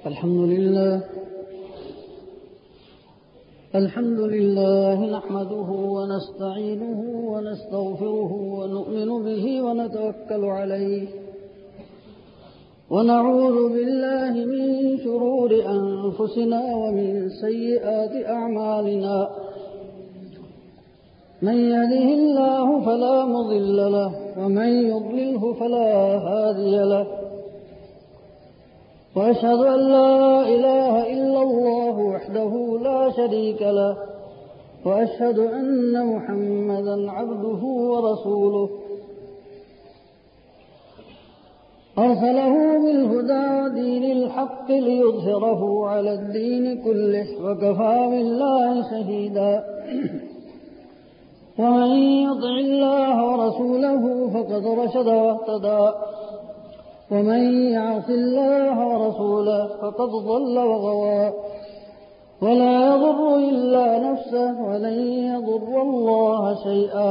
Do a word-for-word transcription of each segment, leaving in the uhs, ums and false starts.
الحمد لله الحمد لله نحمده ونستعينه ونستغفره ونؤمن به ونتوكل عليه ونعوذ بالله من شرور أنفسنا ومن سيئات أعمالنا من يهده الله فلا مضل له ومن يضلله فلا هادي له وأشهد أن لا إله إلا الله وحده لا شريك له وأشهد أن محمدا عبده ورسوله أرسله بالهدى ودين الحق ليظهره على الدين كله وكفى بالله شهيدا ومن يطع الله ورسوله فقد رشد واهتدى ومن يعص الله ورسوله فقد ضل وغوى ولا يضر إلا نفسه ولن يضر الله شيئا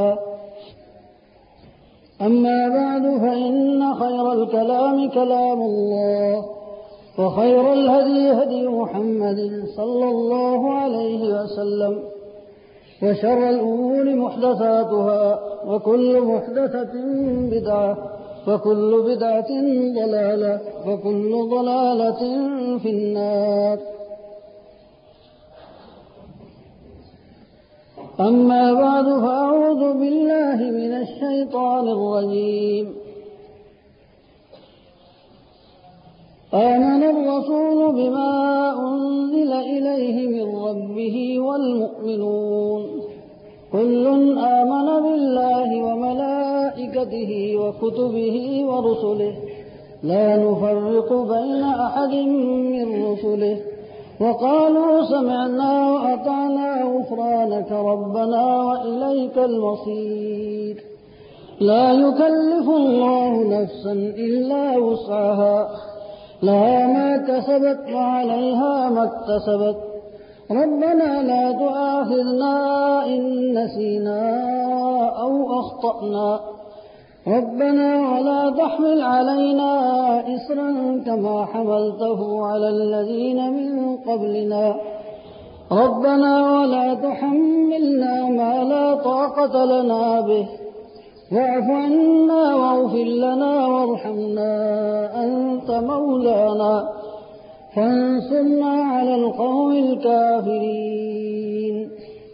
أما بعد فإن خير الكلام كلام الله وخير الهدي هدي محمد صلى الله عليه وسلم وشر الأمور محدثاتها وكل محدثة بدعة وكل بدعة ضلالة وكل ضلالة في النار أما بعد فأعوذ بالله من الشيطان الرجيم آمن الرسول بما أنزل إليه من ربه والمؤمنون كل آمن بالله وملائكته وكتبه ورسله لا نفرق بين أحد من رسله وقالوا سمعنا وأطعنا غفرانك ربنا وإليك المصير لا يكلف الله نفسا إلا وسعها لها ما كسبت وعليها ما اكتسبت ربنا لا تؤاخذنا إن نسينا أو أخطأنا ربنا ولا تحمل علينا إصرا كما حملته على الذين من قبلنا ربنا ولا تحملنا ما لا طاقة لنا به واعف عنا واغفر لنا وارحمنا أنت مولانا فانصرنا على القوم الكافرين.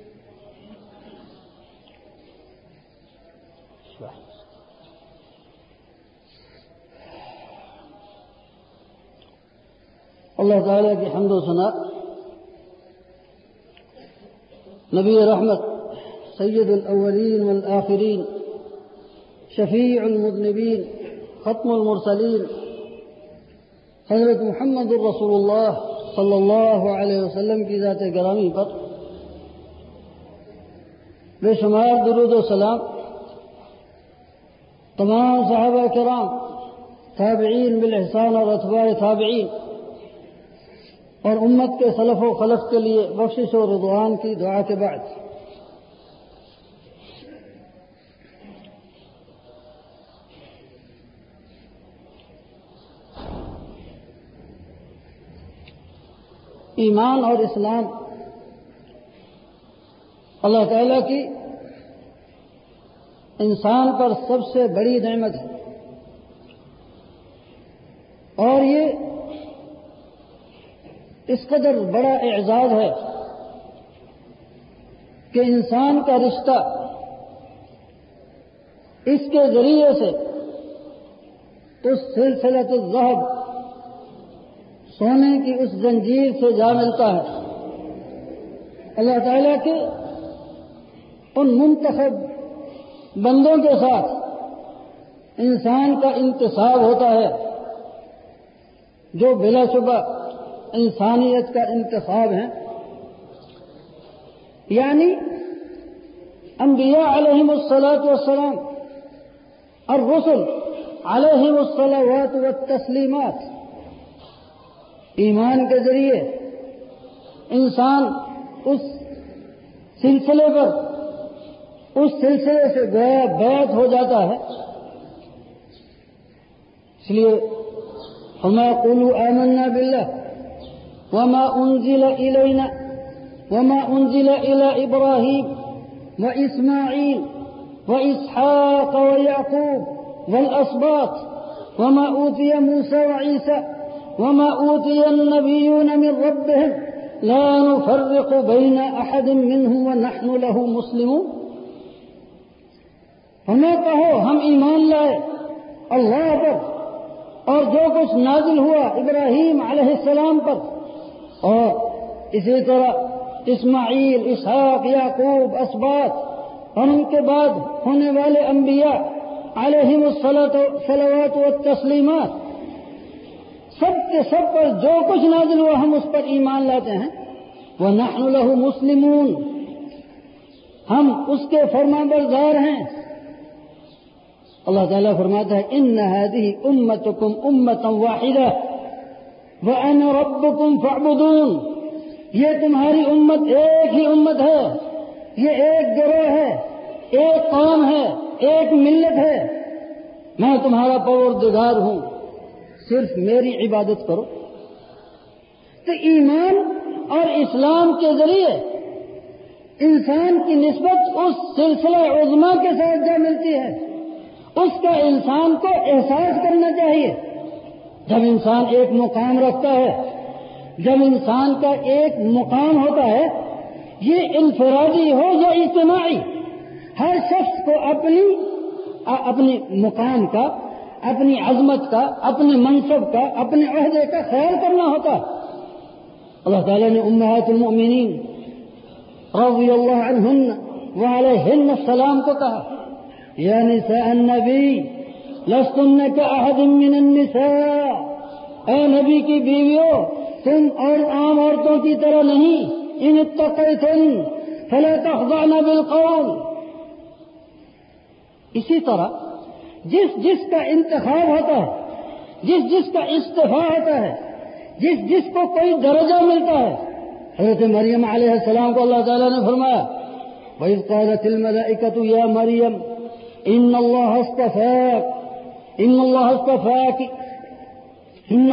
اللہ تعالیٰ کی حمد و ثنا نبی رحمت سید الاولین والآخرین شفیع المذنبین ختم المرسلین حضرت محمد الرسول اللہ صلی اللہ علیہ وسلم کی ذات گرامی پر بے شمار درود و سلام، تمام صحابہ کرام، تابعین بالاحسان اور اتباع تابعین اور امت کے سلف و خلف کے لیے بخشش و رضوان کی دعا کے بعد ایمان اور اسلام اللہ تعالیٰ کی انسان پر سب سے بڑی نعمت ہے، اور یہ اس قدر بڑا اعزاز ہے کہ انسان کا رشتہ اس کے ذریعے سے اس سلسلۃ الذہب سونے کی اس زنجیر سے جا ملتا ہے۔ اللہ تعالیٰ کے ان منتخب بندوں کے ساتھ انسان کا انتصاب ہوتا ہے جو بلا شبہ انسانیت کا انتخاب ہیں، یعنی انبیاء علیہم الصلاۃ والسلام، الرسل علیہم الصلوات والتسلیمات۔ ایمان کے ذریعے انسان اس سلسلے پر اس سلسلے سے گویا بیعت ہو جاتا ہے، اس لیے ہمیں قولوا آمنا باللہ وما أنزل إلينا وما أنزل إلى إبراهيم وإسماعيل وإسحاق ويعقوب والأسباط وما أوتي موسى وعيسى وما أوتي النبيون من ربهم لا نفرق بين أحد منهم ونحن له مسلمون. ہمیں کہو ہم ایمان لائے اللہ پر اور جو کچھ نازل ہوا ابراہیم علیہ السلام پر، اور اسی طرح اسماعیل، اسحاق، یعقوب، اسباط اور ان کے بعد ہونے والے انبیاء علیہم الصلوات والتسلیمات، سب کے سب پر جو کچھ نازل ہوا ہم اس پر ایمان لاتے ہیں. وَنَحْنُ لَهُ مُسْلِمُونَ، ہم اس کے فرمانبردار ہیں. اللہ تعالیٰ فرماتا ہے إِنَّ هَذِهِ أُمَّتُكُمْ أُمَّةً وَاحِدَةً وَأَنَا رَبُّكُمْ فَاعْبُدُونِ، یہ تمہاری امت ایک ہی امت ہے، یہ ایک گروہ ہے، ایک قوم ہے، ایک ملت ہے، میں تمہارا پروردگار ہوں، صرف میری عبادت کرو. تو ایمان اور اسلام کے ذریعے انسان کی نسبت اس سلسلہ عظمیٰ کے ساتھ جا ملتی ہے، اس کا انسان کو احساس کرنا چاہیے. جب انسان ایک مقام رکھتا ہے، جب انسان کا ایک مقام ہوتا ہے، یہ انفرادی ہو یا اجتماعی، ہر شخص کو اپنی اپنے مقام کا، اپنی عظمت کا، اپنے منصب کا، اپنے عہدے کا خیال کرنا ہوتا. اللہ تعالیٰ نے امہات المؤمنین رضی اللہ عنہن وعلیہن السلام کو کہا یا نساء النبی لستن کاحد من النساء، اے نبی کی بیویوں تم اور عام عورتوں کی طرح نہیں، ان اتقیتن فلا تخضعن بالقول. اسی طرح جس جس کا انتخاب ہوتا ہے، جس جس کا استفاء ہوتا ہے، جس جس کو کوئی درجہ ملتا ہے، حضرت مریم علیہ السلام کو اللہ تعالیٰ نے فرمایا وَإِذْ قَالَتِ الْمَلَائِكَةُ يَا مَرْيَمْ إِنَّ اللَّهَ اصْطَفَاكِ إِنَّ اللَّهَ اصْطَفَاكِ إِنَّ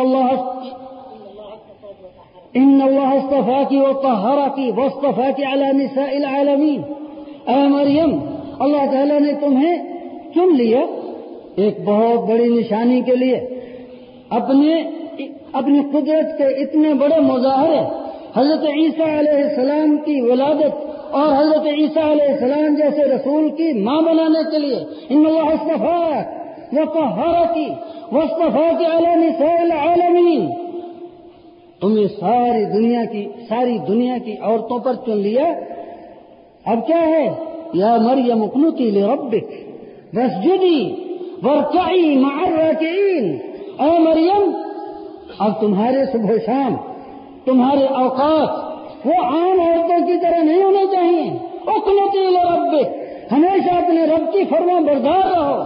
اللَّهَ إِنَّ اللَّهَ اصْطَفَاكِ وَطَهَّرَكِ وَاصْطَفَاكِ عَلَى نِسَاءِ الْعَالَمِينَ. اے مریم، اللہ تعالیٰ نے تمہیں چن لیا ایک بہت بڑی نشانی کے لیے، اپنے اپنی قدرت کے اتنے بڑے مظاہرے، حضرت عیسیٰ علیہ السلام کی ولادت اور حضرت عیسیٰ علیہ السلام جیسے رسول کی ماں بنانے کے لیے. ان اللہ اصطفاک وطہرک واصطفاک علی نساء العالمین، تمہیں ساری دنیا کی ساری دنیا کی عورتوں پر چن لیا. اب کیا ہے؟ یا مریم اقنتی لربک واسجدی وارکعی مع الراکعین. اے مریم، اب تمہارے صبح و شام، تمہارے اوقات وہ عام عورتوں کی طرح نہیں ہونے چاہیے. اقنتی لربک، ہمیشہ اپنے رب کی فرما بردار رہو.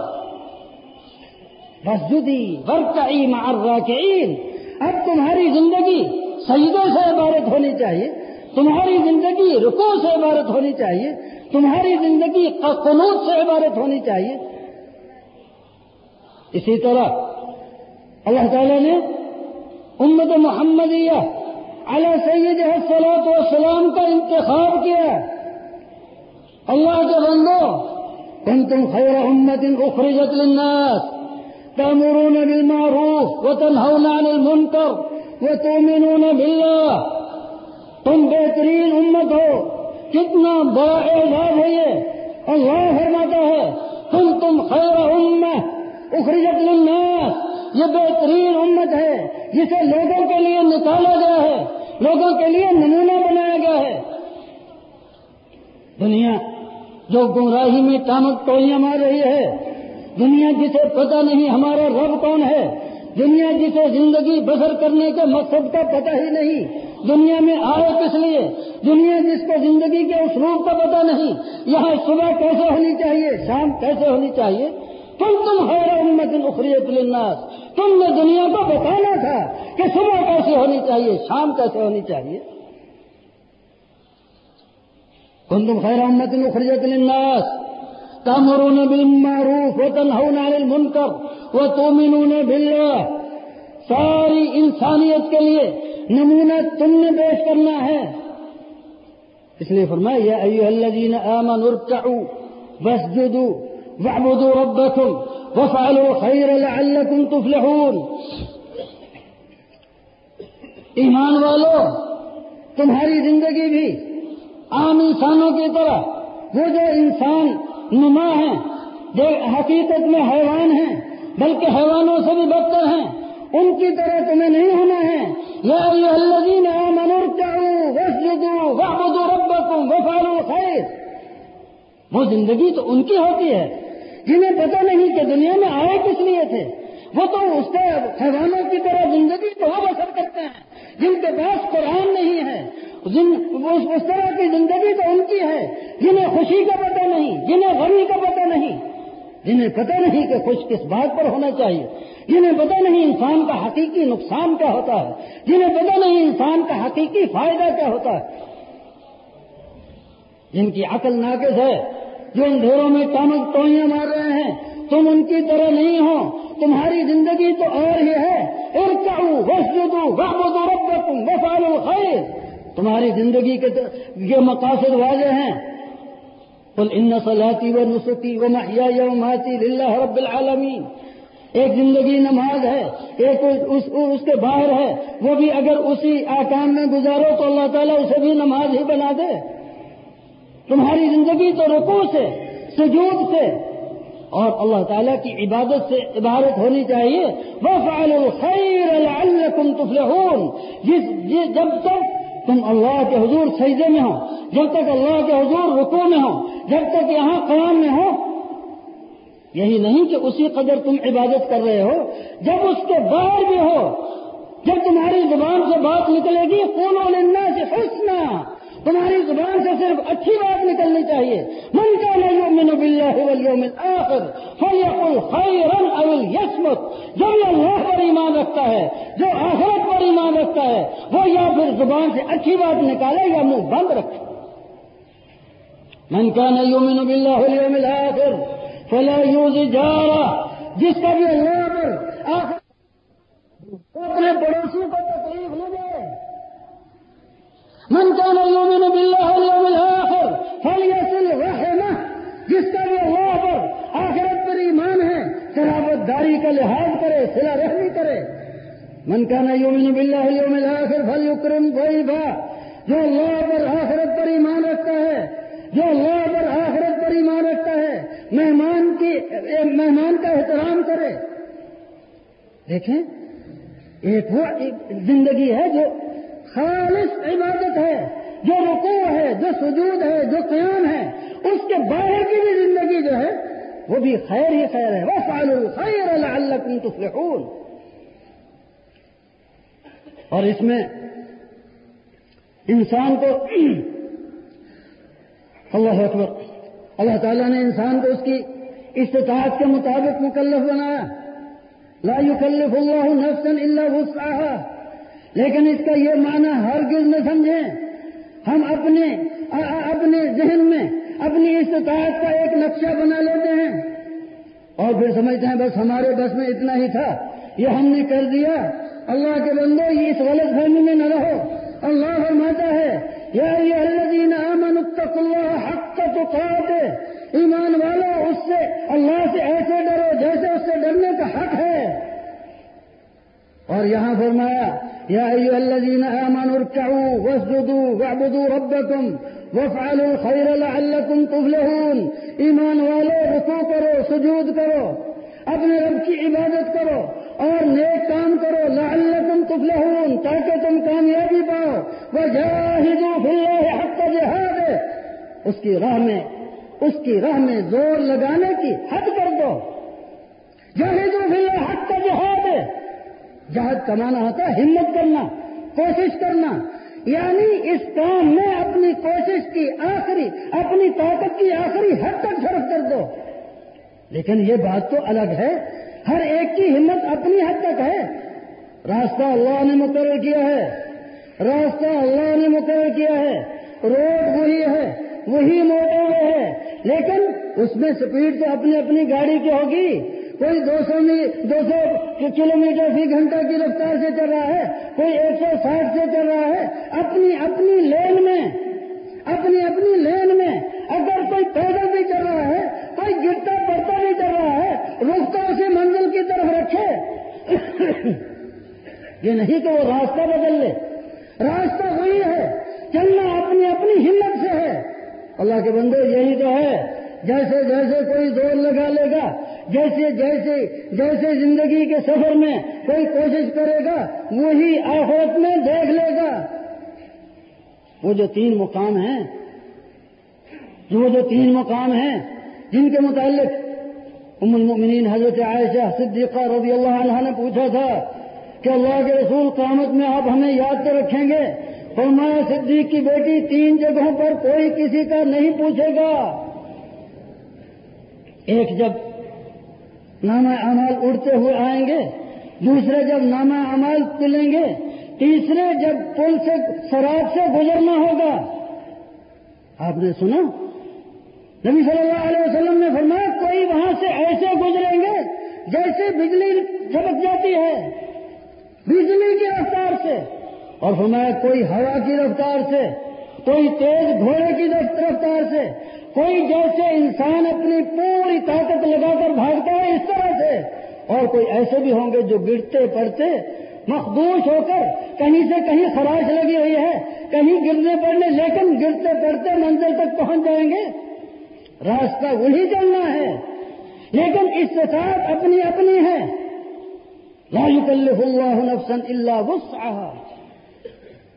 واسجدی وارکعی مع الراکعین، اب تمہاری زندگی سجدے سے عبارت ہونی چاہیے، تمہاری زندگی رکوع سے عبارت ہونی چاہیے، تمہاری زندگی قنوت سے عبارت ہونی چاہیے. اسی طرح اللہ تعالیٰ نے امت محمدیہ علی سیدہ الصلاۃ والسلام کا انتخاب کیا. اللہ کے بندو، کنتم خیر امت اخرجت للناس تأمرون بالمعروف وتنہون عن المنکر وتؤمنون باللہ. تم بہترین امت ہو. کتنا بڑا اعزاز ہے یہ. اللہ فرماتا ہے کنتم خیر امہ اخرجت للناس، یہ بہترین امت ہے جسے لوگوں کے لیے نکالا گیا ہے، لوگوں کے لیے نمونہ بنایا گیا ہے. دنیا جو گمراہی میں ٹامک ٹولیاں مار رہی ہے، دنیا جسے پتہ نہیں ہمارا رب کون ہے، دنیا جسے زندگی بسر کرنے کے مقصد کا پتہ ہی نہیں، دنیا میں آئے کس لیے، دنیا جس کو زندگی کے اسلوب کا پتہ نہیں، یہاں صبح کیسے ہونی چاہیے، شام کیسے ہونی چاہیے. تم تم خیر امت اخرجت للناس، تم نے دنیا کو بتانا تھا کہ صبح کیسے ہونی چاہیے، شام کیسے ہونی چاہیے. کنتم خیر امت اخرجت للناس تأمرون بالمعروف وتنہون عن المنکر وتؤمنون باللہ. ساری انسانیت کے لیے نمونہ تم نے پیش کرنا ہے. اس لیے فرمایا یا ایھا الذین آمنوا ارکعوا واسجدوا واعبدوا ربکم وافعلوا الخیر لعلکم تفلحون. ایمان والو، تمہاری زندگی بھی عام انسانوں کی طرح وہ جو انسان نما ہیں، جو حقیقت میں حیوان ہیں بلکہ حیوانوں سے بھی بدتر ہیں، ان کی طرح تمہیں نہیں ہونا ہے. یا ایھا الذین آمنوا ارکعوا واسجدوا واعبدوا ربکم وافعلوا الخیر. وہ زندگی تو ان کی ہوتی ہے جنہیں پتہ نہیں کہ دنیا میں آئے کس لیے تھے. وہ تو اس کے حیوانوں کی طرح زندگی تو وہ بسر کرتے ہیں جن کے پاس قرآن نہیں ہے. جن اس طرح کی زندگی تو ان کی ہے جنہیں خوشی کا پتہ نہیں، جنہیں غمی کا پتہ نہیں، جنہیں پتہ نہیں کہ خوش کس بات پر ہونا چاہیے، جنہیں پتہ نہیں انسان کا حقیقی نقصان کیا ہوتا ہے، جنہیں پتہ نہیں انسان کا حقیقی فائدہ کیا ہوتا ہے، جن کی عقل ناقص ہے، جو اندھیروں میں کامک ٹوئیاں مار رہے ہیں. تم ان کی طرح نہیں ہو. تمہاری زندگی تو اور ہی ہے. ارکعوا واسجدوا واعبدوا ربکم وافعلوا الخیر. تمہاری زندگی کے یہ مقاصد واضح ہیں. قل ان صلاتی ونسکی ومحیای ومماتی للہ رب العالمین. ایک زندگی نماز ہے، ایک اس, اس کے باہر ہے، وہ بھی اگر اسی آکام میں گزارو تو اللہ تعالیٰ اسے بھی نماز ہی بنا دے. تمہاری زندگی تو رکوع سے، سجود سے اور اللہ تعالیٰ کی عبادت سے عبارت ہونی چاہیے. وَافْعَلُوا الْخَيْرَ لَعَلَّكُمْ تُفْلِحُونَ. جس جس جب تک تم اللہ کے حضور سجدے میں ہو، جب تک اللہ کے حضور رکوع میں ہو، جب تک یہاں قیام میں ہو، یہی نہیں کہ اسی قدر تم عبادت کر رہے ہو، جب اس کے باہر بھی ہو، جب تمہاری زبان سے بات نکلے گی قولوا للناس حسنا، تمہاری زبان سے صرف اچھی بات نکلنی چاہیے. من کان یؤمن باللہ والیوم الآخر فلیقل خیرا او لیصمت. جو بھی اللہ پر ایمان رکھتا ہے، جو آخرت پر ایمان رکھتا ہے، وہ یا پھر زبان سے اچھی بات نکالے یا منہ بند رکھے. من کان یؤمن باللہ والیوم الآخر فلا یؤذی جارہ. جس کا بھی اللہ پر آخر اپنے پڑوسی کو تکلیف نہ دے. من کان یؤمن باللہ والیوم الآخر فلیصل رحمہ. جس کا بھی اللہ پر آخرت پر ایمان ہے، قرابت داری کا لحاظ کرے، صلہ رحمی کرے. من کان یؤمن باللہ والیوم الآخر فلیکرم ضیفہ. جو اللہ پر آخرت پر ایمان رکھتا ہے، جو اللہ پر آخرت پر ایمان رکھتا ہے، مہمان کی مہمان کا احترام کرے. دیکھیں، ایک وہ زندگی ہے جو خالص عبادت ہے، جو رکوع ہے، جو سجود ہے، جو قیام ہے. اس کے باہر کی بھی زندگی جو ہے وہ بھی خیر ہی خیر ہے. وَافْعَلُوا الْخَيْرَ لَعَلَّكُمْ تُفْلِحُونَ. اور اس میں انسان کو اللہ اکبر، اللہ تعالیٰ نے انسان کو اس کی استطاعت کے مطابق مکلف بنایا. لا یکلف اللہ نفسا الا وسعها. لیکن اس کا یہ معنی ہرگز نہ سمجھیں ہم اپنے اپنے ذہن میں اپنی استطاعت کا ایک نقشہ بنا لیتے ہیں اور پھر سمجھتے ہیں بس ہمارے بس میں اتنا ہی تھا، یہ ہم نے کر دیا. اللہ کے بندو، یہ اس غلط فہمی میں نہ رہو. اللہ فرماتا ہے یا ایھا الذین آمنوا اتقوا اللہ حق تقاتہ. ایمان والو، اس سے اللہ سے ایسے ڈرو جیسے اس سے ڈرنے کا حق ہے. اور یہاں فرمایا یا ایھا الذین آمنوا ارکعوا واسجدوا واعبدوا ربکم وافعلوا الخیر لعلکم تفلحون. ایمان والو، رکوع کرو، سجود کرو، اپنے رب کی عبادت کرو اور نیک کام کرو. لعلکم تفلحون، تاکہ تم کامیابی پاؤ. وجاہدوا فی اللہ حق جہادہ. اس کی راہ میں اس کی راہ میں زور لگانے کی حد کر دو. جاہدوا فی اللہ حق جہادہ. جہاد کا معنی ہوتا ہے ہمت کرنا، کوشش کرنا. یعنی اس کام میں اپنی کوشش کی آخری، اپنی طاقت کی آخری حد تک صرف کر دو. لیکن یہ بات تو الگ ہے، ہر ایک کی ہمت اپنی حد تک ہے. راستہ اللہ نے مقرر کیا ہے، راستہ اللہ نے مقرر کیا ہے، روڈ وہی ہے، وہی موٹر ہے، لیکن اس میں سپیڈ تو اپنی اپنی گاڑی کی ہوگی. کوئی دو سو دو سو کلو میٹر فی گھنٹہ کی رفتار سے چل رہا ہے، کوئی ایک سو ساٹھ سے چل رہا ہے، اپنی اپنی لین میں اپنی اپنی لین میں اگر کوئی پیدل بھی چل رہا ہے، کوئی گرتا پڑتا بھی چل رہا ہے، رخ تو اسے منزل کی طرف رکھے۔ یہ نہیں کہ وہ راستہ بدل لے، راستہ وہی ہے، چلنا اپنی اپنی ہمت سے ہے۔ اللہ کے بندو یہی تو ہے، جیسے جیسے کوئی زور لگا لے گا، جیسے جیسے جیسے زندگی کے سفر میں کوئی کوشش کرے گا، وہی آخرت میں دیکھ لے گا۔ وہ جو تین مقام ہیں وہ جو تین مقام ہیں جن کے متعلق ام المؤمنین حضرت عائشہ صدیقہ رضی اللہ عنہا نے پوچھا تھا کہ اللہ کے رسول قیامت میں آپ ہمیں یاد تو رکھیں گے؟ فرمایا صدیق کی بیٹی تین جگہوں پر کوئی کسی کا نہیں پوچھے گا۔ ایک جب نامہ اعمال اڑتے ہوئے آئیں گے، دوسرے جب نامہ اعمال تلیں گے، تیسرے جب پل سے سرات سے گزرنا ہوگا۔ آپ نے سنا نبی صلی اللہ علیہ وسلم نے فرمایا کوئی وہاں سے ایسے گزریں گے جیسے بجلی جھپک جاتی ہے، بجلی کی رفتار سے، اور فرمایا کوئی ہوا کی رفتار سے، کوئی تیز گھوڑے کی رفتار سے، کوئی جیسے انسان اپنی پوری طاقت لگا کر بھاگتا ہے اس طرح سے، اور کوئی ایسے بھی ہوں گے جو گرتے پڑتے مخدوش ہو کر کہیں سے کہیں خراش لگی ہوئی ہے، کہیں گرنے پڑنے، لیکن گرتے پڑتے منزل تک پہنچ جائیں گے۔ راستہ وہی چلنا ہے، لیکن استطاعت اپنی اپنی ہے۔ لا یکلف اللہ نفسا الا وسعها،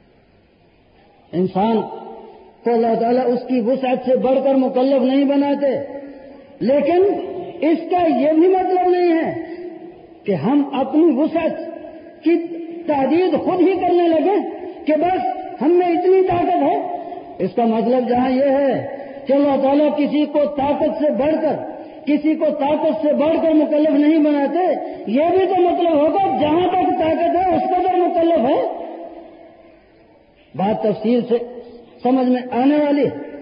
انسان کو اللہ تعالیٰ اس کی وسعت سے بڑھ کر مکلف نہیں بناتے، لیکن اس کا یہ بھی مطلب نہیں ہے کہ ہم اپنی وسعت کی تعدید خود ہی کرنے لگے کہ بس ہم میں اتنی طاقت ہے۔ اس کا مطلب جہاں یہ ہے کہ اللہ تعالیٰ کسی کو طاقت سے بڑھ کر کسی کو طاقت سے بڑھ کر مکلف نہیں بناتے، یہ بھی تو مطلب ہوگا جہاں تک طاقت ہے اس قدر مکلف ہے۔ بات تفصیل سے سمجھ میں آنے والی،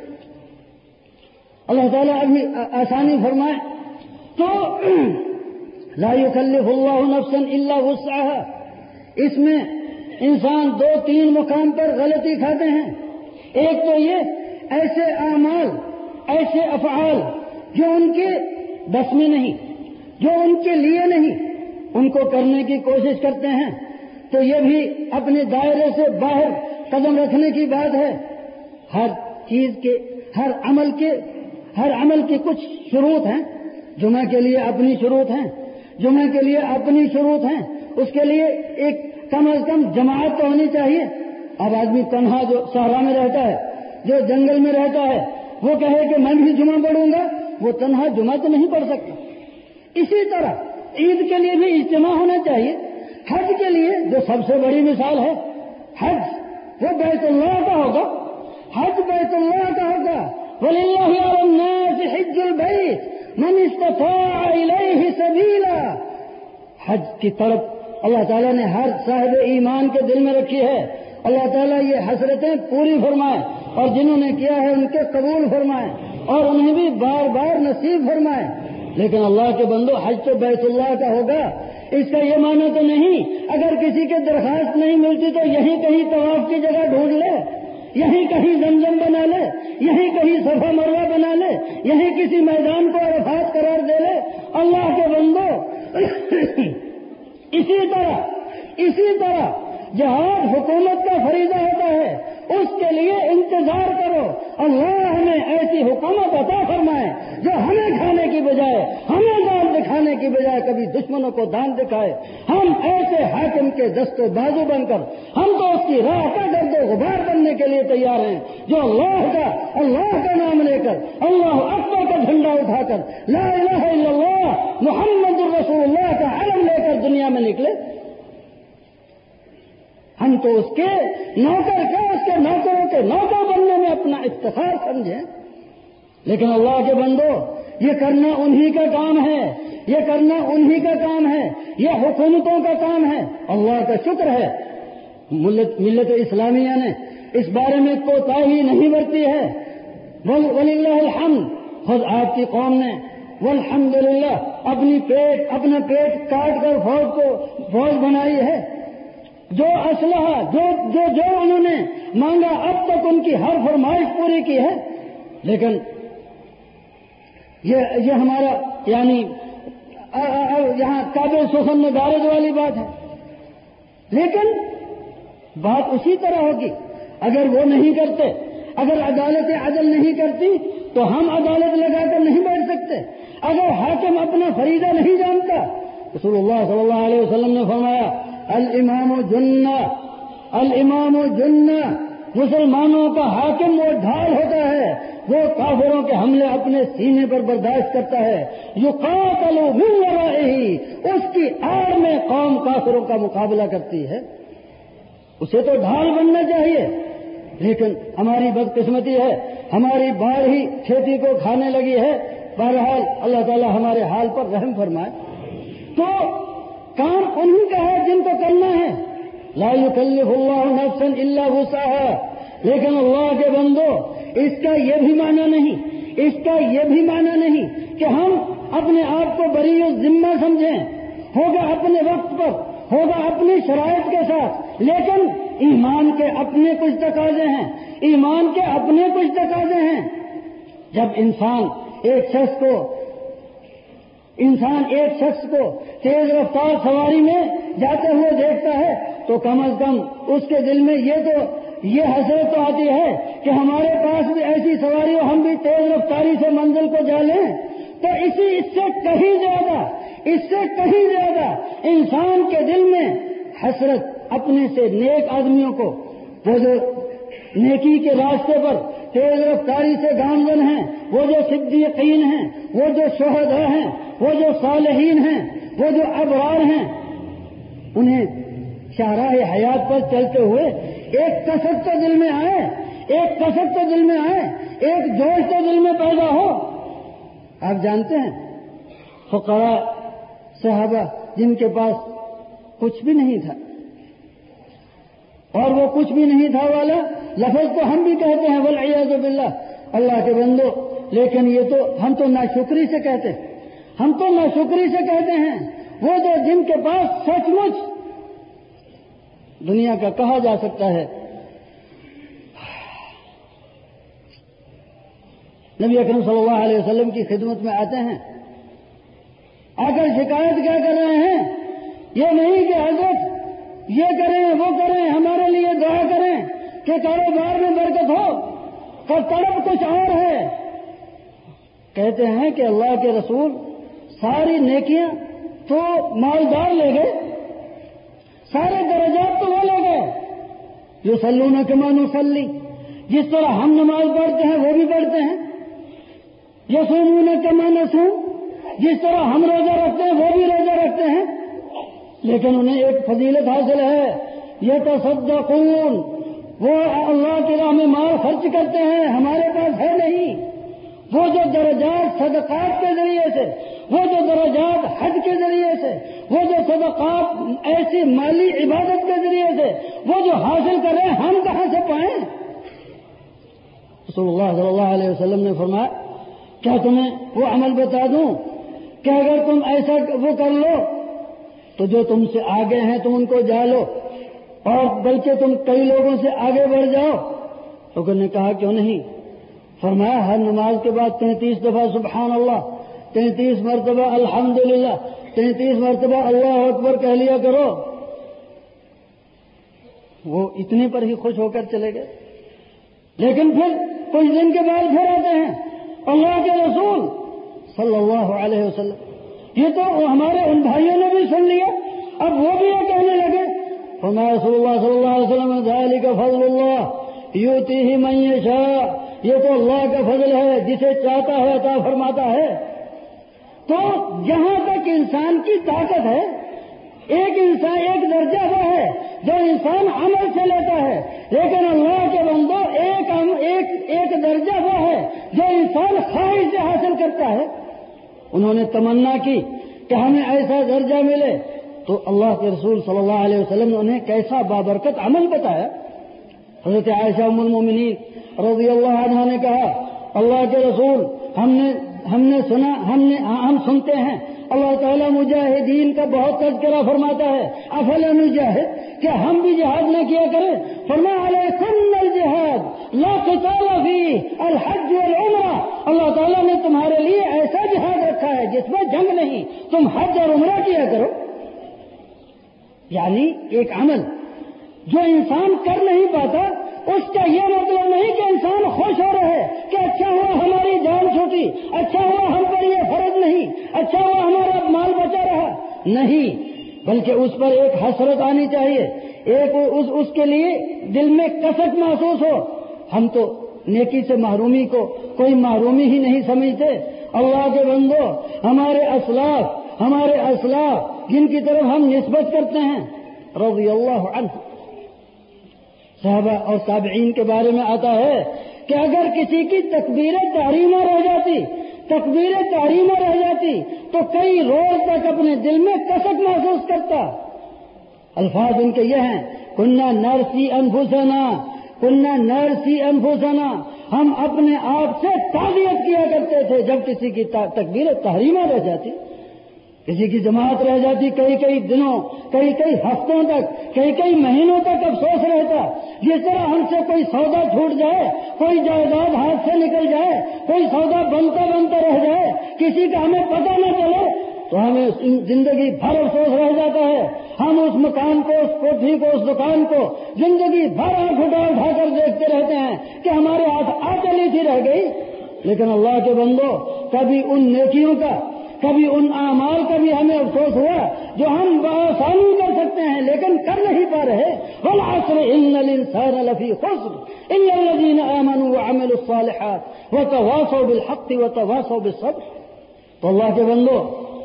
اللہ تعالیٰ ابھی آسانی فرمائے تو لا یکلف اللہ نفسا الا وسعها، اس میں انسان دو تین مقام پر غلطی کھاتے ہیں۔ ایک تو یہ ایسے اعمال، ایسے افعال جو ان کے بس میں نہیں، جو ان کے لیے نہیں، ان کو کرنے کی کوشش کرتے ہیں، تو یہ بھی اپنے دائرے سے باہر قدم رکھنے کی بات ہے۔ ہر چیز کے ہر عمل کے ہر عمل کی کچھ شروط ہیں، جمعہ کے لیے اپنی شروط ہیں، جمعہ کے لیے اپنی شروط ہیں، اس کے لیے ایک کم از کم جماعت تو ہونی چاہیے۔ اب آدمی تنہا جو صحرا میں رہتا ہے، جو جنگل میں رہتا ہے، وہ کہے کہ میں بھی جمعہ پڑھوں گا، وہ تنہا جمعہ تو نہیں پڑھ سکتا۔ اسی طرح عید کے لیے بھی اجتماع ہونا چاہیے۔ حج کے لیے جو سب سے بڑی مثال ہے، حج وہ بیت اللہ کا ہوگا، حج بیت اللہ کا ہوگا۔ وَلِلَّهِ عَلَى النَّاسِ حِجُّ الْبَيْتِ مَنِ اسْتَطَاعَ إِلَيْهِ سَبِيلًا، حج کی طرف اللہ تعالیٰ نے ہر صاحب ایمان کے دل میں رکھی ہے۔ اللہ تعالیٰ یہ حسرتیں پوری فرمائے، اور جنہوں نے کیا ہے ان کے قبول فرمائے، اور انہیں بھی بار بار نصیب فرمائے۔ لیکن اللہ کے بندو، حج تو بیت اللہ کا ہوگا، اس کا یہ معنی تو نہیں اگر کسی کے درخواست نہیں ملتی تو یہیں کہیں طواف کی جگہ ڈھونڈ لے، یہیں کہیں زمزم بنا لے، یہیں کہیں صفا مروہ بنا لے، یہیں کسی میدان کو عرفات قرار دے لے۔ اللہ کے بندو اسی طرح اسی طرح جہاد حکومت کا فریضہ ہوتا ہے، اس کے لیے انتظار کرو۔ اللہ ہمیں ایسی حکومت عطا فرمائے جو ہمیں کھانے کی بجائے، ہمیں دان دکھانے کی بجائے کبھی دشمنوں کو دان دکھائے۔ ہم ایسے حاکم کے دست و بازو بن کر ہم تو اس کی راہ کا گرد و غبار بننے کے لیے تیار ہیں، جو اللہ کا اللہ کا نام لے کر، اللہ اکبر کا جھنڈا اٹھا کر، لا الہ الا اللہ محمد الرسول اللہ کا علم لے کر دنیا میں نکلے۔ ہم تو اس کے نوکر کا، اس کے نوکروں کے نوکر بننے میں اپنا افتخار سمجھیں۔ لیکن اللہ کے بندو، یہ کرنا انہی کا کام ہے، یہ کرنا انہی کا کام ہے، یہ حکومتوں کا کام ہے۔ اللہ کا شکر ہے ملت, ملت اسلامیہ نے اس بارے میں کوتاہی نہیں برتی ہے، وَلِلَّهِ الْحَمْدُ۔ خود آپ کی قوم نے والحمدللہ اپنی پیٹ اپنا پیٹ کاٹ کر فوج کو فوج بنائی ہے. جو اسلحہ جو جو جو انہوں نے مانگا اب تک ان کی ہر فرمائش پوری کی ہے. لیکن یہ یہ ہمارا یعنی یہاں قابل سوسن میں دارج والی بات ہے. لیکن بات اسی طرح ہوگی اگر وہ نہیں کرتے, اگر عدالت عدل نہیں کرتی تو ہم عدالت لگا کر نہیں بیٹھ سکتے. اگر حاکم اپنا فریضہ نہیں جانتا, رسول اللہ صلی اللہ علیہ وسلم نے فرمایا الامام جنہ الامام جنہ, مسلمانوں کا حاکم وہ ڈھال ہوتا ہے, وہ کافروں کے حملے اپنے سینے پر برداشت کرتا ہے. یقاتل من ورائہ, اس کی آڑ میں قوم کافروں کا مقابلہ کرتی ہے. اسے تو ڈھال بننا چاہیے. لیکن ہماری بدقسمتی ہے, ہماری باڑھ ہی کھیتی کو کھانے لگی ہے. بہرحال اللہ تعالی ہمارے حال پر رحم فرمائے. تو کام انہیں کا ہے جن کو کرنا ہے. لا یکلف اللہ نفسا الا وسعها. لیکن اللہ کے بندو, اس کا یہ بھی معنی نہیں, اس کا یہ بھی معنی نہیں کہ ہم اپنے آپ کو بری ذمہ سمجھیں. ہوگا اپنے وقت پر, ہوگا اپنی شرائط کے ساتھ, لیکن ایمان کے اپنے کچھ تقاضے ہیں, ایمان کے اپنے کچھ تقاضے ہیں. جب انسان ایک شخص کو انسان ایک شخص کو تیز رفتار سواری میں جاتے ہوئے دیکھتا ہے تو کم از کم اس کے دل میں یہ تو یہ حسرت تو آتی ہے کہ ہمارے پاس بھی ایسی سواری ہو, ہم بھی تیز رفتاری سے منزل کو جا لیں. تو اسی اس سے کہیں زیادہ اس سے کہیں زیادہ انسان کے دل میں حسرت اپنے سے نیک آدمیوں کو, وہ جو نیکی کے راستے پر تیز رفتاری سے گامزن ہیں, وہ جو صدیقین ہیں, وہ جو شہداء ہیں, وہ جو صالحین ہیں, وہ جو ابرار ہیں, انہیں شاہراہ حیات پر چلتے ہوئے ایک کثرت تو دل میں آئے, ایک کثرت تو دل میں آئے, ایک جوش تو دل میں پیدا ہو. آپ جانتے ہیں فقراء صحابہ جن کے پاس کچھ بھی نہیں تھا, اور وہ کچھ بھی نہیں تھا والا لفظ تو ہم بھی کہتے ہیں والعیاذ باللہ, اللہ کے بندو, لیکن یہ تو ہم تو ناشکری سے کہتے ہیں, ہم تو ناشکری سے کہتے ہیں. وہ جو جن کے پاس سچ مچ دنیا کا کہا جا سکتا ہے, نبی اکرم صلی اللہ علیہ وسلم کی خدمت میں آتے ہیں, آ کر شکایت کیا کر رہے ہیں, یہ نہیں کہ حضرت یہ کریں وہ کریں, ہمارے لیے دعا کریں کہ کاروبار میں برکت ہو, اور طلب کچھ اور ہے. کہتے ہیں کہ اللہ کے رسول ساری نیکیاں تو مالدار لے گئے, سارے درجات تو وہ لے گئے. یصلون کما نصلی, جس طرح ہم نماز پڑھتے ہیں وہ بھی پڑھتے ہیں. یصومون کما نصوم, جس طرح ہم روزہ رکھتے ہیں وہ بھی روزہ رکھتے ہیں. لیکن انہیں ایک فضیلت حاصل ہے, یتصدقون, وہ اللہ کی راہ میں مال خرچ کرتے ہیں, ہمارے پاس ہے نہیں. وہ جو درجات صدقات کے ذریعے سے, وہ جو درجات حج کے ذریعے سے, وہ جو صدقات ایسی مالی عبادت کے ذریعے سے وہ جو حاصل کریں, ہم کہاں سے پائیں؟ رسول اللہ صلی اللہ علیہ وسلم نے فرمایا کیا تمہیں وہ عمل بتا دوں کہ اگر تم ایسا وہ کر لو تو جو تم سے آگے ہیں تم ان کو جا لو, اور بلکہ تم کئی لوگوں سے آگے بڑھ جاؤ. تو نے کہا کیوں نہیں؟ فرمایا ہر نماز کے بعد تینتیس دفعہ سبحان اللہ, تینتیس مرتبہ الحمدللہ, تینتیس مرتبہ اللہ اکبر کہہ لیا کرو. وہ اتنے پر ہی خوش ہو کر چلے گئے. لیکن پھر کچھ دن کے بعد پھر آتے ہیں اللہ کے رسول صلی اللہ علیہ وسلم, یہ تو ہمارے ان بھائیوں نے بھی سن لیا, اب وہ بھی یہ کہنے لگے. فرمایا رسول اللہ صلی اللہ علیہ وسلم ذالک فضل اللہ یؤتیہ من یشاء, یہ تو اللہ کا فضل ہے, جسے چاہتا ہے عطا فرماتا ہے. تو جہاں تک انسان کی طاقت ہے, ایک انسان ایک درجہ وہ ہے جو انسان عمل سے لیتا ہے, لیکن اللہ کے بندو ایک ایک ایک درجہ وہ ہے جو انسان خواہش سے حاصل کرتا ہے. انہوں نے تمنا کی کہ ہمیں ایسا درجہ ملے, تو اللہ کے رسول صلی اللہ علیہ وسلم نے انہیں کیسا بابرکت عمل بتایا. حضرت عائشہ ام المومنین رضی اللہ عنہا نے کہا اللہ کے رسول ہم نے ہم نے سنا ہم نے ہم سنتے ہیں اللہ تعالیٰ مجاہدین کا بہت تذکرہ فرماتا ہے. افلا نجاہد، کیا ہم بھی جہاد نہ کیا کریں؟ فرمایا علیکم الجہاد لا قتال فیہ الحج والعمرہ. اللہ تعالیٰ نے تمہارے لیے ایسا جہاد رکھا ہے جس میں جنگ نہیں، تم حج اور عمرہ کیا کرو. یعنی ایک عمل جو انسان کر نہیں پاتا اس کا یہ مطلب نہیں کہ انسان خوش ہو رہا ہے کہ اچھا ہوا ہماری جان چھوٹی، اچھا ہوا ہم پر یہ فرض نہیں، اچھا ہوا ہمارا مال بچا رہا. نہیں، بلکہ اس پر ایک حسرت آنی چاہیے، ایک اس, اس کے لیے دل میں کسک محسوس ہو. ہم تو نیکی سے محرومی کو کوئی محرومی ہی نہیں سمجھتے. اللہ کے بندو، ہمارے اسلاف ہمارے اسلاف جن کی طرف ہم نسبت کرتے ہیں رضی اللہ عنہ، صحابہ اور تابعین کے بارے میں آتا ہے کہ اگر کسی کی تکبیر تحریمہ رہ جاتی تکبیر تحریمہ رہ جاتی تو کئی روز تک اپنے دل میں کسک محسوس کرتا. الفاظ ان کے یہ ہیں، کننا نرسی انفسنا کننا نرسی انفسنا، ہم اپنے آپ سے تعزیت کیا کرتے تھے جب کسی کی تکبیر تحریمہ رہ جاتی، کسی کی جماعت رہ جاتی، کئی کئی دنوں کئی کئی ہفتوں تک کئی کئی مہینوں تک افسوس رہتا. جس طرح ہم سے کوئی سودا چھوٹ جائے، کوئی جائیداد ہاتھ سے نکل جائے، کوئی سودا بنتا بنتا رہ جائے، کسی کا ہمیں پتہ نہ چلے تو ہمیں زندگی بھر افسوس رہ جاتا ہے. ہم اس مکان کو، اس کوٹھی کو، اس دکان کو زندگی بھر آنکھ اٹھا اٹھا کر دیکھتے رہتے ہیں کہ ہمارے ہاتھ آ چلی تھی رہ گئی. لیکن اللہ کے بندو، کبھی ان نیکیوں کا، کبھی ان اعمال کا بھی ہمیں افسوس ہوا جو ہم بآسانی کر سکتے ہیں لیکن کر نہیں پا رہے. والعصر ان الانسان لفی خسر الا الذین آمنوا وعملوا الصالحات وتواصوا بالحق وتواصوا بالصبر. تو اللہ کے بندو،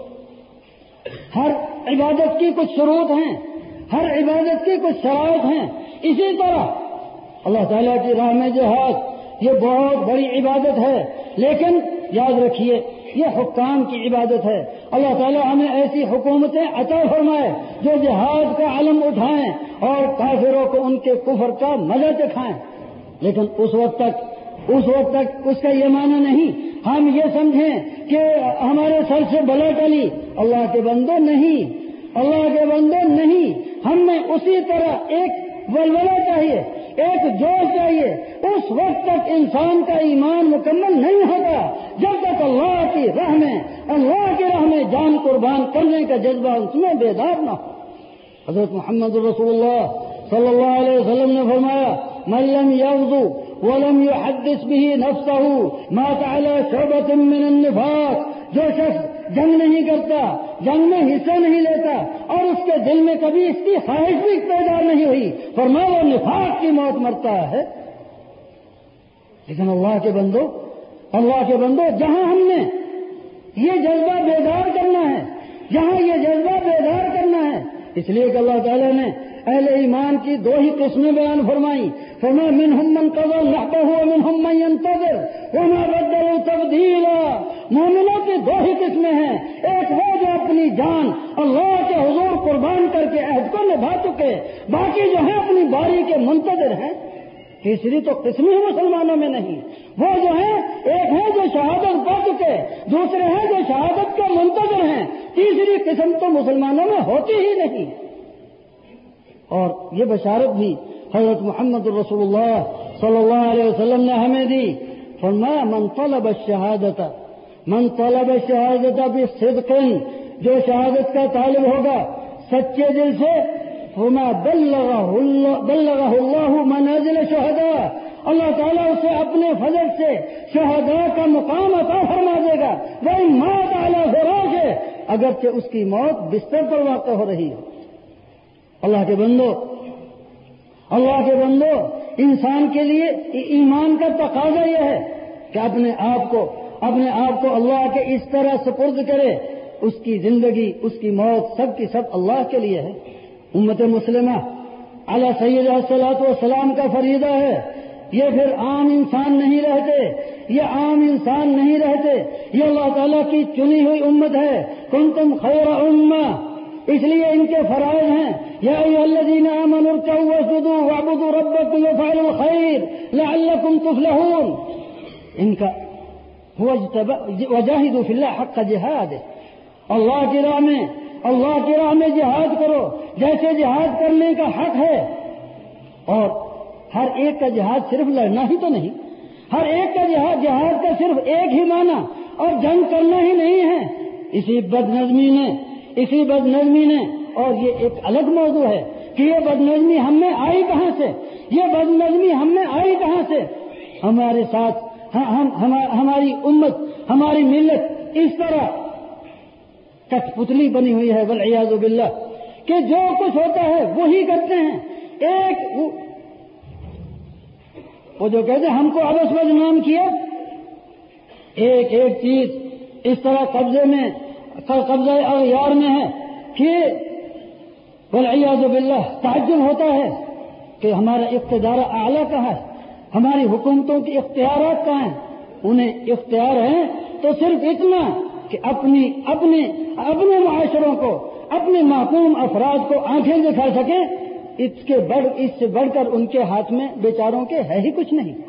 ہر عبادت کی کچھ شروط ہیں، ہر عبادت کی کچھ شرائط ہیں. اسی طرح اللہ تعالیٰ کی راہ میں جہاد یہ بہت بڑی عبادت ہے، لیکن یاد رکھیے یہ حکام کی عبادت ہے. اللہ تعالیٰ ہمیں ایسی حکومتیں عطا فرمائے جو جہاد کا علم اٹھائیں اور کافروں کو ان کے کفر کا مزہ چکھائیں. لیکن اس وقت تک اس وقت تک اس کا یہ معنی نہیں ہم یہ سمجھیں کہ ہمارے سر سے بلا ٹلی. اللہ کے بندو نہیں، اللہ کے بندو نہیں، ہمیں اسی طرح ایک ولولہ چاہیے، ایک جوش چاہیے. اس وقت تک انسان کا ایمان مکمل نہیں ہوتا جب تک اللہ کی راہ میں اللہ کی راہ میں جان قربان کرنے کا جذبہ اس میں بیدار نہ ہو. حضرت محمد رسول اللہ صلی اللہ علیہ وسلم نے فرمایا، من لم یغزو ولم يحدث به نفسه مات على شعبة من النفاق. جو شخص جنگ نہیں کرتا، جنگ میں حصہ نہیں لیتا اور اس کے دل میں کبھی اس کی خواہش بھی پیدا نہیں ہوئی، فرمایا وہ نفاق کی موت مرتا ہے. لیکن اللہ کے بندو اللہ کے بندو جہاں ہم نے یہ جذبہ بیدار کرنا ہے، جہاں یہ جذبہ بیدار کرنا ہے، اس لیے کہ اللہ تعالیٰ نے اہل ایمان کی دو ہی قسمیں بیان فرمائی. فرمایا منہم من قضى نحبه ومنہم من ينتظر وما بدلوا تبدیلا. مومنوں کی دو ہی قسمیں ہیں، ایک وہ جو اپنی جان اللہ کے حضور قربان کر کے عہد کو نبھا چکے، باقی جو ہیں اپنی باری کے منتظر ہیں. تیسری تو قسم ہی مسلمانوں میں نہیں. وہ جو ہیں ایک ہے جو شہادت پا چکے، دوسرے ہیں جو شہادت کے منتظر ہیں، تیسری قسم تو مسلمانوں میں ہوتی ہی نہیں. اور یہ بشارت بھی حضرت محمد رسول اللہ صلی اللہ علیہ وسلم نے ہمیں دی. فرمایا من طلب الشہادت من طلب الشہادت بصدق، جو شہادت کا طالب ہوگا سچے دل سے، فرمایا بلغہ اللہ بلغہ اللہ منازل شہداء، اللہ تعالیٰ اسے اپنے فضل سے شہداء کا مقام عطا فرما دے گا. وہ مات علی فراش، اگرچہ اس کی موت بستر پر واقع ہو رہی ہے. اللہ کے بندو اللہ کے بندو انسان کے لیے ایمان کا تقاضا یہ ہے کہ اپنے آپ کو اپنے آپ کو اللہ کے اس طرح سپرد کرے، اس کی زندگی اس کی موت سب کی سب اللہ کے لیے ہے. امت مسلمہ علی سیدنا الصلاۃ والسلام کا فریضہ ہے. یہ پھر عام انسان نہیں رہتے، یہ عام انسان نہیں رہتے، یہ اللہ تعالیٰ کی چنی ہوئی امت ہے. کنتم خیر امہ، اس لیے ان کے فرائض ہیں یا ایھا الذین آمنوا ارکعوا واسجدوا واعبدوا ربکم وافعلوا الخیر لعلکم تفلحون. ان کا وجاہدوا فی اللہ حق جہاد، اللہ کی راہ میں اللہ کی راہ میں جہاد کرو جیسے جہاد کرنے کا حق ہے. اور ہر ایک کا جہاد صرف لڑنا ہی تو نہیں، ہر ایک کا جہاد جہاد کا صرف ایک ہی معنی اور جنگ کرنا ہی نہیں ہے. اسی بد نظمی نے اسی بد نظمی نے اور یہ ایک الگ موضوع ہے کہ یہ بد نظمی ہم میں آئی کہاں سے، یہ بد نظمی ہم میں آئی کہاں سے. ہمارے ساتھ ہم ہماری امت ہماری ملت اس طرح کٹ پتلی بنی ہوئی ہے والعیاذ باللہ کہ جو کچھ ہوتا ہے وہی کرتے ہیں. ایک وہ جو کہتے ہیں ہم کو ابس بدنام کیا، ایک ایک چیز اس طرح قبضے میں قبضہ اغیار میں ہے کہ والعیاذ باللہ تعجب ہوتا ہے کہ ہمارا اقتدار اعلیٰ کہاں ہے، ہماری حکومتوں کی اختیارات کہاں ہیں. انہیں اختیار ہیں تو صرف اتنا کہ اپنی اپنے اپنے معاشروں کو اپنے محکوم افراد کو آنکھیں دکھا سکیں، اس کے بڑھ اس سے بڑھ کر ان کے ہاتھ میں بیچاروں کے ہے ہی کچھ نہیں.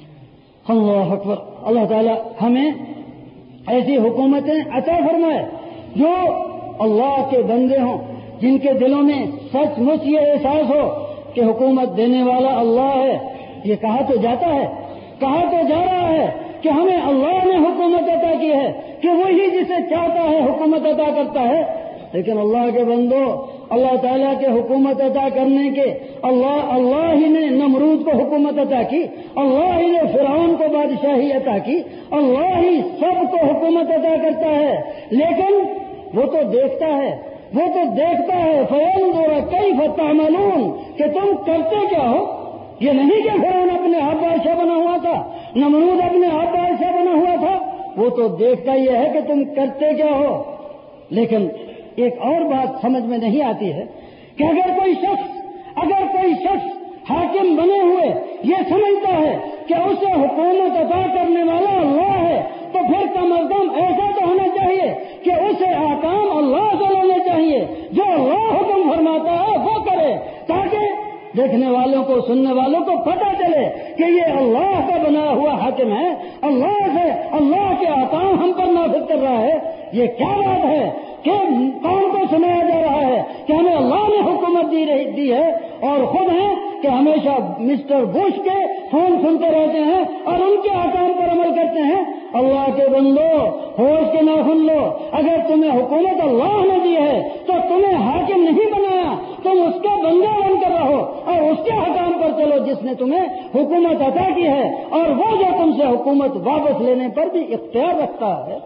اللہ اکبر. اللہ تعالی ہمیں ایسی حکومتیں عطا فرمائے جو اللہ کے بندے ہوں، جن کے دلوں میں سچ مچ یہ احساس ہو کہ حکومت دینے والا اللہ ہے. یہ کہا تو جاتا ہے کہا تو جا رہا ہے کہ ہمیں اللہ نے حکومت عطا کی ہے کہ وہی جسے چاہتا ہے حکومت عطا کرتا ہے. لیکن اللہ کے بندو، اللہ تعالیٰ کے حکومت عطا کرنے کے اللہ اللہ ہی نے نمرود کو حکومت عطا کی، اللہ ہی نے فرعون کو بادشاہی عطا کی، اللہ ہی سب کو حکومت عطا کرتا ہے. لیکن وہ تو دیکھتا ہے وہ تو دیکھتا ہے فَيَنْظُرَ كَيْفَ تَعْمَلُونَ کہ تم کرتے کیا ہو. یہ نہیں کہ فرعون اپنے آپ بادشاہ بنا ہوا تھا، نمرود اپنے آپ بادشاہ بنا ہوا تھا، وہ تو دیکھتا یہ ہے کہ تم کرتے کیا ہو. لیکن ایک اور بات سمجھ میں نہیں آتی ہے کہ اگر کوئی شخص اگر کوئی شخص حاکم بنے ہوئے یہ سمجھتا ہے کہ اسے حکومت عطا کرنے والا اللہ ہے، تو پھر کم از کم ایسا تو ہونا چاہیے کہ اسے احکام اللہ سے لینے چاہیے، جو اللہ حکم فرماتا ہے وہ کرے، تاکہ دیکھنے والوں کو سننے والوں کو پتہ چلے کہ یہ اللہ کا بنا ہوا حاکم ہے، اللہ سے اللہ کے احکام ہم پر نافذ کر رہا ہے. یہ کیا بات ہے کہ قوم کو سنایا جا رہا ہے کہ ہمیں اللہ نے حکومت دی رہی دی ہے، اور خود ہیں کہ ہمیشہ مسٹر بش کے فون سنتے رہتے ہیں اور ان کے احکام پر عمل کرتے ہیں. اللہ کے بندو ہوش کے ناخن لو، اگر تمہیں حکومت اللہ نے دی ہے تو تمہیں حاکم نہیں بنایا، تم اس کے بندے بن کر رہو اور اس کے حکام پر چلو جس نے تمہیں حکومت عطا کی ہے، اور وہ جو تم سے حکومت واپس لینے پر بھی اختیار رکھتا ہے.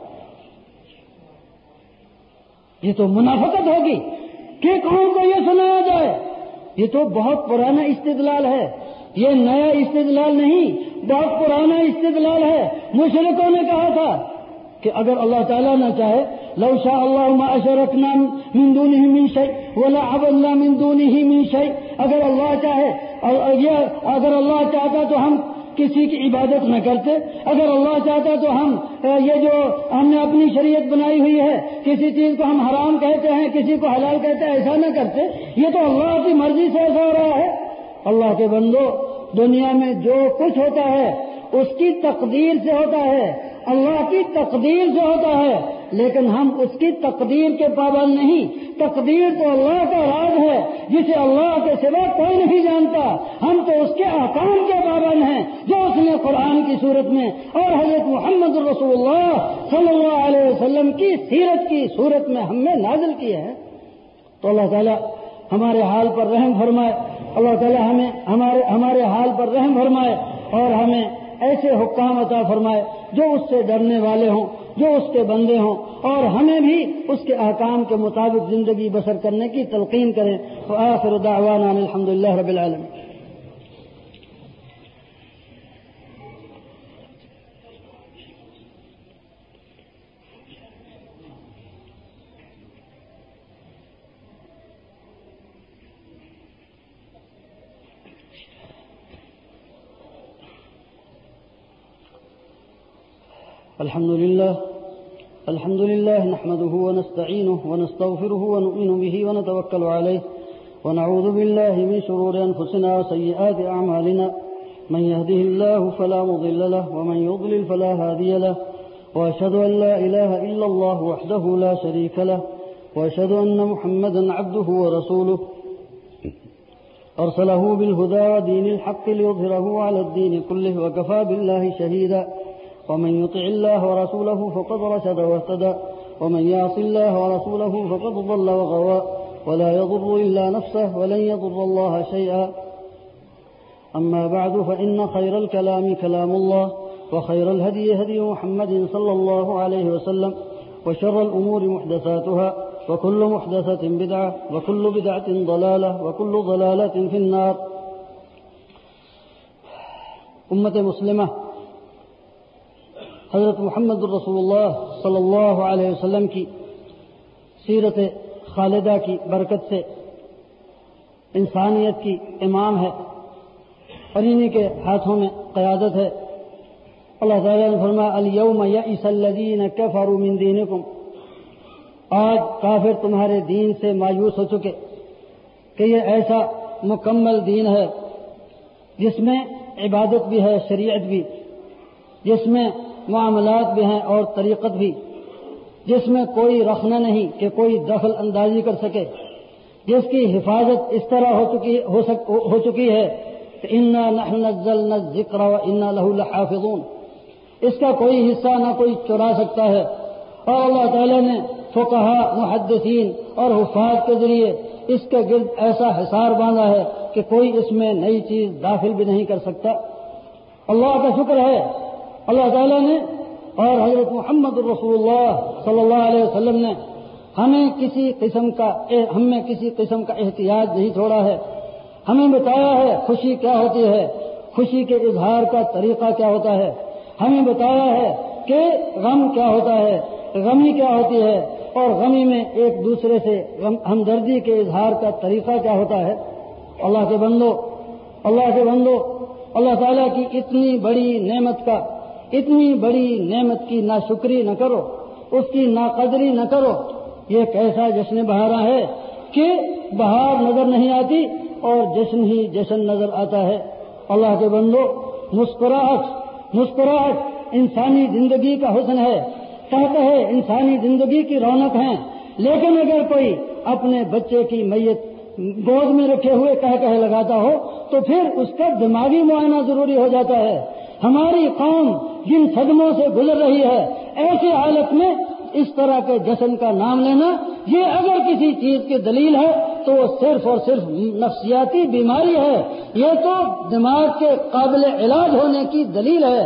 یہ تو منافقت ہوگی کہ قوم کو یہ سنایا جائے. یہ تو بہت پرانا استدلال ہے، یہ نیا استدلال نہیں، بہت پرانا استدلال ہے. مشرکوں نے کہا تھا کہ اگر اللہ تعالیٰ نہ چاہے لو شاء اللہ ما اشرکنا من دونه من شيء ولا عبدنا من دونه من شيء، اگر اللہ چاہے اور اگر اللہ چاہتا تو ہم کسی کی عبادت نہ کرتے، اگر اللہ چاہتا تو ہم یہ جو ہم نے اپنی شریعت بنائی ہوئی ہے کسی چیز کو ہم حرام کہتے ہیں کسی کو حلال کہتے ہیں ایسا نہ کرتے. یہ تو اللہ کی مرضی سے ایسا ہو رہا ہے. اللہ کے بندو، دنیا میں جو کچھ ہوتا ہے اس کی تقدیر سے ہوتا ہے، اللہ کی تقدیر سے ہوتا ہے، لیکن ہم اس کی تقدیر کے پابند نہیں. تقدیر تو اللہ کا راز ہے جسے اللہ کے سوا کوئی نہیں جانتا. ہم تو اس کے احکام کے پابند ہیں جو اس نے قرآن کی صورت میں اور حضرت محمد رسول اللہ صلی اللہ علیہ وسلم کی سیرت کی صورت میں ہم میں نازل کیے ہیں. تو اللہ تعالیٰ ہمارے حال پر رحم فرمائے، اللہ تعالیٰ ہمیں ہمارے ہمارے حال پر رحم فرمائے اور ہمیں ایسے حکام عطا فرمائے جو اس سے ڈرنے والے ہوں، جو اس کے بندے ہوں، اور ہمیں بھی اس کے احکام کے مطابق زندگی بسر کرنے کی تلقین کریں. وآخر دعوانا الحمدللہ رب العالمین. الحمد لله الحمد لله نحمده ونستعينه ونستغفره ونؤمن به ونتوكل عليه ونعوذ بالله من شرور أنفسنا وسيئات أعمالنا من يهده الله فلا مضل له ومن يضلل فلا هادي له وأشهد أن لا إله إلا الله وحده لا شريك له وأشهد أن محمدا عبده ورسوله أرسله بالهدى ودين الحق ليظهره على الدين كله وكفى بالله شهيدا ومن يطع الله ورسوله فقد رشد واهتدى ومن يعص الله ورسوله فقد ضل وغوى ولا يضر إلا نفسه ولن يضر الله شيئا أما بعد فإن خير الكلام كلام الله وخير الهدي هدي محمد صلى الله عليه وسلم وشر الأمور محدثاتها وكل محدثة بدعة وكل بدعة ضلالة وكل ضلالة في النار. امت مسلمہ حضرت محمد رسول اللہ صلی اللہ علیہ وسلم کی سیرت خالدہ کی برکت سے انسانیت کی امام ہے اور انہی کے ہاتھوں میں قیادت ہے. اللہ تعالیٰ نے فرمایا الیوم یئس الذین کفروا من دینکم، آج کافر تمہارے دین سے مایوس ہو چکے کہ یہ ایسا مکمل دین ہے جس میں عبادت بھی ہے، شریعت بھی، جس میں معاملات بھی ہیں اور طریقت بھی، جس میں کوئی رخنہ نہیں کہ کوئی دخل اندازی کر سکے، جس کی حفاظت اس طرح ہو چکی ہو, سک, ہو چکی ہے کہ انا نحن نزلنا الذکر وانا له لحافظون، اس کا کوئی حصہ نہ کوئی چرا سکتا ہے. اور اللہ تعالیٰ نے فقہا، محدثین اور حفاظ کے ذریعے اس کے گرد ایسا حصار باندھا ہے کہ کوئی اس میں نئی چیز داخل بھی نہیں کر سکتا. اللہ کا شکر ہے اللہ تعالیٰ نے اور حضرت محمد رسول اللہ صلی اللہ علیہ وسلم نے ہمیں کسی قسم کا ہم میں کسی قسم کا احتیاط نہیں چھوڑا ہے. ہمیں بتایا ہے خوشی کیا ہوتی ہے، خوشی کے اظہار کا طریقہ کیا ہوتا ہے. ہمیں بتایا ہے کہ غم کیا ہوتا ہے، غمی کیا ہوتی ہے، اور غمی میں ایک دوسرے سے ہمدردی کے اظہار کا طریقہ کیا ہوتا ہے. اللہ کے بندو اللہ کے بندو اللہ تعالیٰ کی اتنی بڑی نعمت کا اتنی بڑی نعمت کی ناشکری نہ کرو، اس کی ناقدری نہ کرو. یہ کیسا جشن بہارا ہے کہ بہار نظر نہیں آتی اور جشن ہی جشن نظر آتا ہے. اللہ کے بندو مسکراہٹ مسکراہٹ انسانی زندگی کا حسن ہے، کہتے ہیں انسانی زندگی کی رونق ہے. لیکن اگر کوئی اپنے بچے کی میت گود میں رکھے ہوئے کہہ کہہ لگاتا ہو تو پھر اس کا دماغی معائنہ ضروری ہو جاتا ہے. ہماری قوم جن صدموں سے گزر رہی ہے، ایسی حالت میں اس طرح کے جشن کا نام لینا یہ اگر کسی چیز کی دلیل ہے تو وہ صرف اور صرف نفسیاتی بیماری ہے. یہ تو دماغ کے قابل علاج ہونے کی دلیل ہے،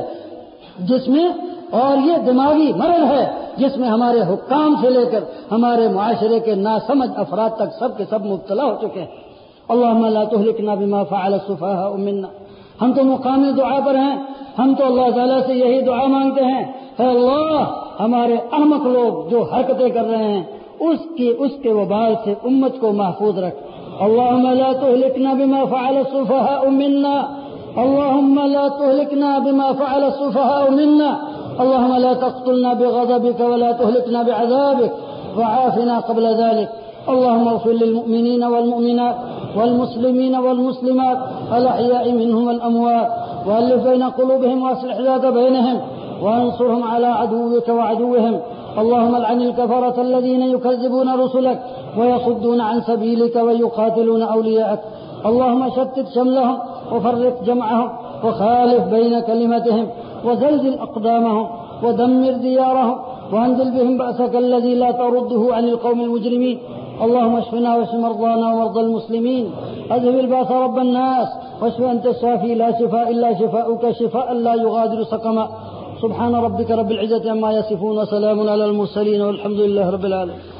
جس میں اور یہ دماغی مرض ہے جس میں ہمارے حکام سے لے کر ہمارے معاشرے کے ناسمجھ افراد تک سب کے سب مبتلا ہو چکے ہیں. اللہم لا تہلکنا بما فعل السفہاء منا. ہم تو مقامی دعا پر ہیں، ہم تو اللہ تعالیٰ سے یہی دعا مانگتے ہیں، اے اللہ ہمارے احمق لوگ جو حرکتیں کر رہے ہیں اس کی اس کے وبال سے امت کو محفوظ رکھ. اللہم لا تہلکنا بما فعل السفہاء منا. اللہم لا تہلکنا بما فعل السفہاء منا. اللهم لا تقتلنا بغضبك ولا تهلكنا بعذابك وعافنا قبل ذلك. اللهم اغفر للمؤمنين والمؤمنات والمسلمين والمسلمات الأحياء منهم والأموات وألف بين قلوبهم وأصلح ذات بينهم وانصرهم على عدوك وعدوهم. اللهم لعن الكفرة الذين يكذبون رسلك ويصدون عن سبيلك ويقاتلون أولياءك. اللهم شتت شملهم وفرق جمعهم وخالف بين كلمتهم وزلزل أقدامهم ودمر ديارهم وانزل بهم بأسك الذي لا ترده عن القوم المجرمين. اللهم اشفنا واشف مرضانا ومرضى المسلمين. اذهب الباس رب الناس واشف أنت الشافي لا شفاء إلا شفاؤك شفاء لا يغادر سقما. سبحان ربك رب العزة عما يصفون وسلام على المرسلين والحمد لله رب العالمين.